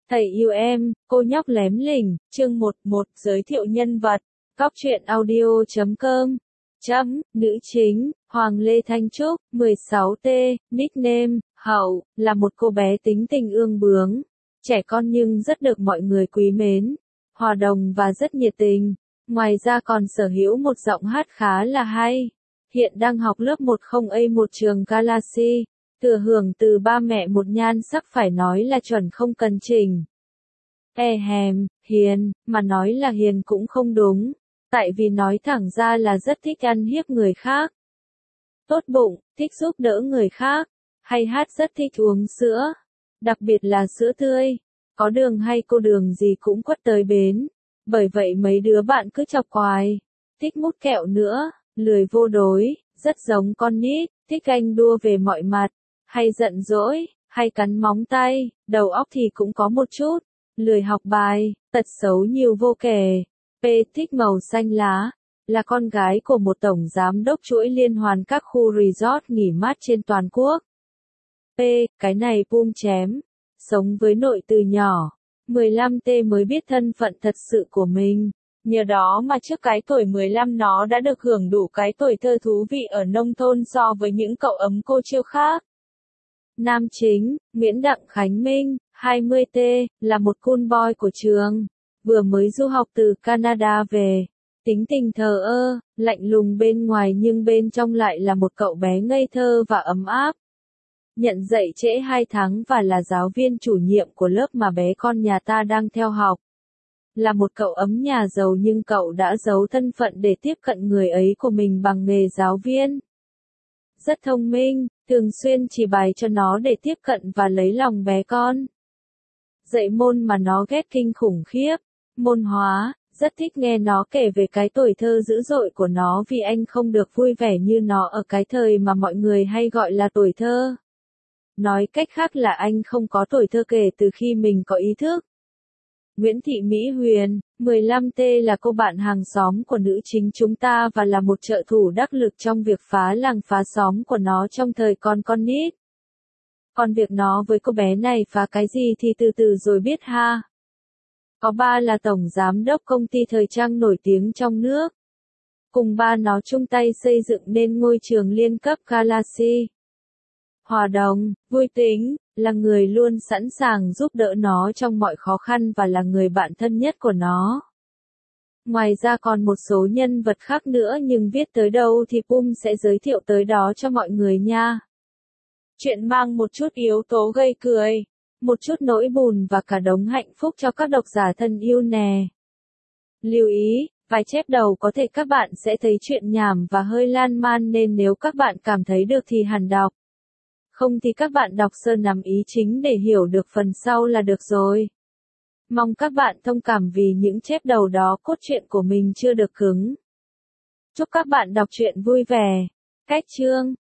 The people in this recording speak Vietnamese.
Thầy yêu em, cô nhóc lém lỉnh, chương 11, giới thiệu nhân vật, góc truyện audio.com. Nữ chính, Hoàng Lê Thanh Trúc, 16T, nickname, Hậu, là một cô bé tính tình ương bướng, trẻ con nhưng rất được mọi người quý mến, hòa đồng và rất nhiệt tình. Ngoài ra còn sở hữu một giọng hát khá là hay. Hiện đang học lớp 10A1 trường Galaxy. Thừa hưởng từ ba mẹ một nhan sắc phải nói là chuẩn không cần chỉnh. Hiền, mà nói là hiền cũng không đúng, tại vì nói thẳng ra là rất thích ăn hiếp người khác. Tốt bụng, thích giúp đỡ người khác, hay hát rất thích uống sữa, đặc biệt là sữa tươi, có đường hay cô đường gì cũng quất tới bến, bởi vậy mấy đứa bạn cứ chọc hoài, thích mút kẹo nữa, lười vô đối, rất giống con nít, thích ganh đua về mọi mặt. Hay giận dỗi, hay cắn móng tay, đầu óc thì cũng có một chút, lười học bài, tật xấu nhiều vô kể. P thích màu xanh lá, là con gái của một tổng giám đốc chuỗi liên hoàn các khu resort nghỉ mát trên toàn quốc. P, cái này Pum chém, sống với nội từ nhỏ, 15T mới biết thân phận thật sự của mình. Nhờ đó mà trước cái tuổi 15 nó đã được hưởng đủ cái tuổi thơ thú vị ở nông thôn so với những cậu ấm cô chiêu khác. Nam chính, Nguyễn Đặng Khánh Minh, 20T, là một cool boy của trường, vừa mới du học từ Canada về. Tính tình thờ ơ, lạnh lùng bên ngoài nhưng bên trong lại là một cậu bé ngây thơ và ấm áp. Nhận dạy trễ 2 tháng và là giáo viên chủ nhiệm của lớp mà bé con nhà ta đang theo học. Là một cậu ấm nhà giàu nhưng cậu đã giấu thân phận để tiếp cận người ấy của mình bằng nghề giáo viên. Rất thông minh, thường xuyên chỉ bài cho nó để tiếp cận và lấy lòng bé con. Dạy môn mà nó ghét kinh khủng khiếp, môn hóa, rất thích nghe nó kể về cái tuổi thơ dữ dội của nó vì anh không được vui vẻ như nó ở cái thời mà mọi người hay gọi là tuổi thơ. Nói cách khác là anh không có tuổi thơ kể từ khi mình có ý thức. Nguyễn Thị Mỹ Huyền, 15T là cô bạn hàng xóm của nữ chính chúng ta và là một trợ thủ đắc lực trong việc phá làng phá xóm của nó trong thời còn con nít. Còn việc nó với cô bé này phá cái gì thì từ từ rồi biết ha. Có ba là tổng giám đốc công ty thời trang nổi tiếng trong nước. Cùng ba nó chung tay xây dựng nên ngôi trường liên cấp Galaxy. Hòa đồng, vui tính, là người luôn sẵn sàng giúp đỡ nó trong mọi khó khăn và là người bạn thân nhất của nó. Ngoài ra còn một số nhân vật khác nữa nhưng viết tới đâu thì Pum sẽ giới thiệu tới đó cho mọi người nha. Chuyện mang một chút yếu tố gây cười, một chút nỗi buồn và cả đống hạnh phúc cho các độc giả thân yêu nè. Lưu ý, vài chép đầu có thể các bạn sẽ thấy chuyện nhảm và hơi lan man nên nếu các bạn cảm thấy được thì hẳn đọc. Không thì các bạn đọc sơ nắm ý chính để hiểu được phần sau là được rồi. Mong các bạn thông cảm vì những chép đầu đó cốt truyện của mình chưa được cứng. Chúc các bạn đọc truyện vui vẻ. Cách chương